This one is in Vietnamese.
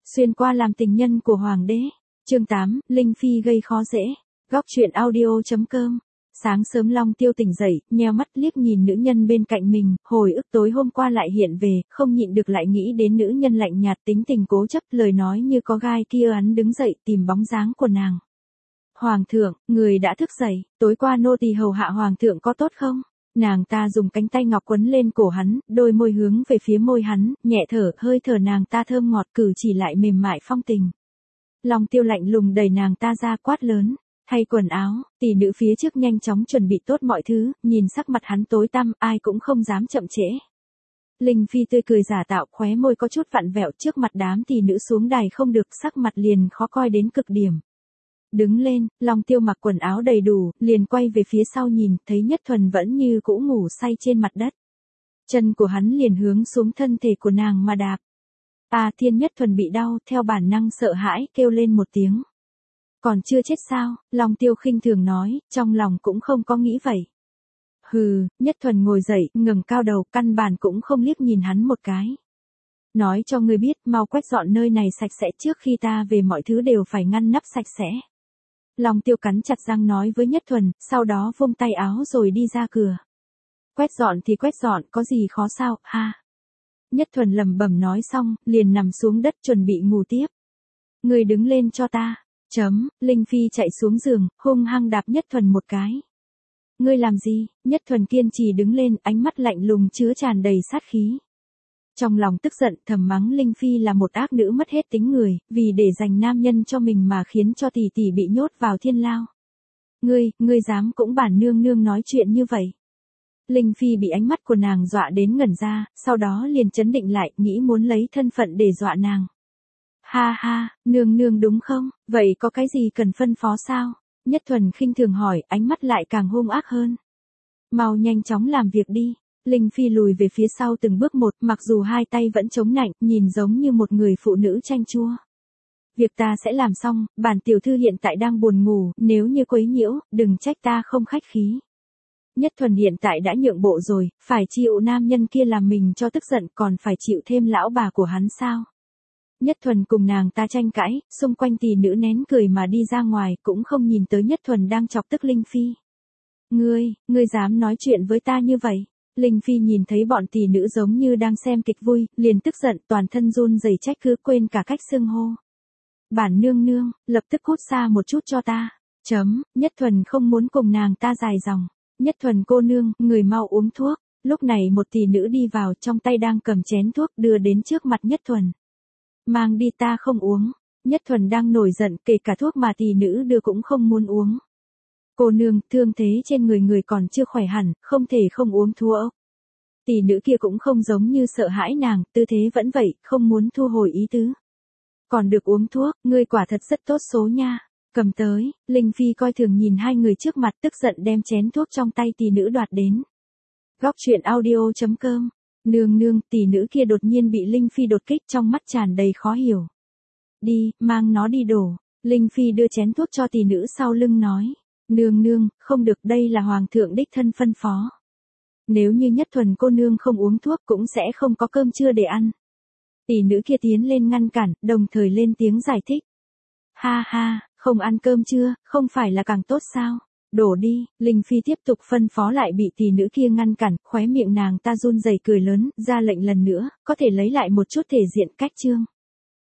Xuyên qua làm tình nhân của hoàng đế. Chương 8, Linh Phi gây khó dễ. Góc truyện audio.com. Sáng sớm Long Tiêu tỉnh dậy, nheo mắt liếc nhìn nữ nhân bên cạnh mình, hồi ức tối hôm qua lại hiện về, không nhịn được lại nghĩ đến nữ nhân lạnh nhạt tính tình cố chấp, lời nói như có gai kia. Hắn đứng dậy tìm bóng dáng của nàng. Hoàng thượng, người đã thức dậy, tối qua nô tỳ hầu hạ hoàng thượng có tốt không? Nàng ta dùng cánh tay ngọc quấn lên cổ hắn, đôi môi hướng về phía môi hắn, nhẹ thở, hơi thở nàng ta thơm ngọt, cử chỉ lại mềm mại phong tình. Long Tiêu lạnh lùng đẩy nàng ta ra, quát lớn, thay quần áo. Tỷ nữ phía trước nhanh chóng chuẩn bị tốt mọi thứ, nhìn sắc mặt hắn tối tăm, ai cũng không dám chậm trễ. Linh Phi tươi cười giả tạo, khóe môi có chút vặn vẹo, trước mặt đám tỷ nữ xuống đài không được, sắc mặt liền khó coi đến cực điểm. Đứng lên, Long Tiêu mặc quần áo đầy đủ, liền quay về phía sau nhìn, thấy Nhất Thuần vẫn như cũ ngủ say trên mặt đất. Chân của hắn liền hướng xuống thân thể của nàng mà đạp. Thiên Nhất Thuần bị đau, theo bản năng sợ hãi, kêu lên một tiếng. Còn chưa chết sao? Long Tiêu khinh thường nói, trong lòng cũng không có nghĩ vậy. Hừ, Nhất Thuần ngồi dậy, ngẩng cao đầu, căn bản cũng không liếc nhìn hắn một cái. Nói cho ngươi biết, mau quét dọn nơi này sạch sẽ, trước khi ta về mọi thứ đều phải ngăn nắp sạch sẽ. Long Tiêu cắn chặt răng nói với Nhất Thuần, sau đó vung tay áo rồi đi ra cửa. Quét dọn thì quét dọn, có gì khó sao, ha? Nhất Thuần lẩm bẩm nói xong, liền nằm xuống đất chuẩn bị ngủ tiếp. Người đứng lên cho ta. Linh Phi chạy xuống giường, hung hăng đạp Nhất Thuần một cái. Ngươi làm gì? Nhất Thuần kiên trì đứng lên, ánh mắt lạnh lùng chứa tràn đầy sát khí. Trong lòng tức giận, thầm mắng Linh Phi là một ác nữ mất hết tính người, vì để giành nam nhân cho mình mà khiến cho tỷ tỷ bị nhốt vào thiên lao. Ngươi dám cũng bản nương nương nói chuyện như vậy. Linh Phi bị ánh mắt của nàng dọa đến ngẩn ra, sau đó liền trấn định lại, nghĩ muốn lấy thân phận để dọa nàng. Ha ha, nương nương đúng không? Vậy có cái gì cần phân phó sao? Nhất Thuần khinh thường hỏi, ánh mắt lại càng hung ác hơn. Mau nhanh chóng làm việc đi. Linh Phi lùi về phía sau từng bước một, mặc dù hai tay vẫn chống nạnh, nhìn giống như một người phụ nữ chanh chua. Việc ta sẽ làm xong, bản tiểu thư hiện tại đang buồn ngủ, nếu như quấy nhiễu, đừng trách ta không khách khí. Nhất Thuần hiện tại đã nhượng bộ rồi, phải chịu nam nhân kia làm mình cho tức giận, còn phải chịu thêm lão bà của hắn sao? Nhất Thuần cùng nàng ta tranh cãi, xung quanh tỷ nữ nén cười mà đi ra ngoài, cũng không nhìn tới Nhất Thuần đang chọc tức Linh Phi. Ngươi dám nói chuyện với ta như vậy? Linh Phi nhìn thấy bọn tỷ nữ giống như đang xem kịch vui, liền tức giận, toàn thân run rẩy trách cứ, quên cả cách xưng hô. Bản nương nương, lập tức cút xa một chút cho ta. Nhất Thuần không muốn cùng nàng ta dài dòng. Nhất Thuần cô nương, người mau uống thuốc. Lúc này một tỷ nữ đi vào, trong tay đang cầm chén thuốc, đưa đến trước mặt Nhất Thuần. Mang đi, ta không uống. Nhất Thuần đang nổi giận, kể cả thuốc mà tỷ nữ đưa cũng không muốn uống. Cô nương, thương thế trên người còn chưa khỏe hẳn, không thể không uống thuốc. Tỷ nữ kia cũng không giống như sợ hãi nàng, tư thế vẫn vậy, không muốn thu hồi ý tứ. Còn được uống thuốc, ngươi quả thật rất tốt số nha. Cầm tới. Linh Phi coi thường nhìn hai người trước mặt, tức giận đem chén thuốc trong tay tỷ nữ đoạt đến. Góc truyện audio.com. Nương, tỷ nữ kia đột nhiên bị Linh Phi đột kích, trong mắt tràn đầy khó hiểu. Đi, mang nó đi đổ. Linh Phi đưa chén thuốc cho tỷ nữ sau lưng nói. Nương, không được, đây là hoàng thượng đích thân phân phó. Nếu như Nhất Thuần cô nương không uống thuốc cũng sẽ không có cơm trưa để ăn. Tỷ nữ kia tiến lên ngăn cản, đồng thời lên tiếng giải thích. Ha, không ăn cơm trưa, không phải là càng tốt sao? Đổ đi. Linh Phi tiếp tục phân phó lại bị tỷ nữ kia ngăn cản, khóe miệng nàng ta run rẩy cười lớn, ra lệnh lần nữa, có thể lấy lại một chút thể diện cách trương.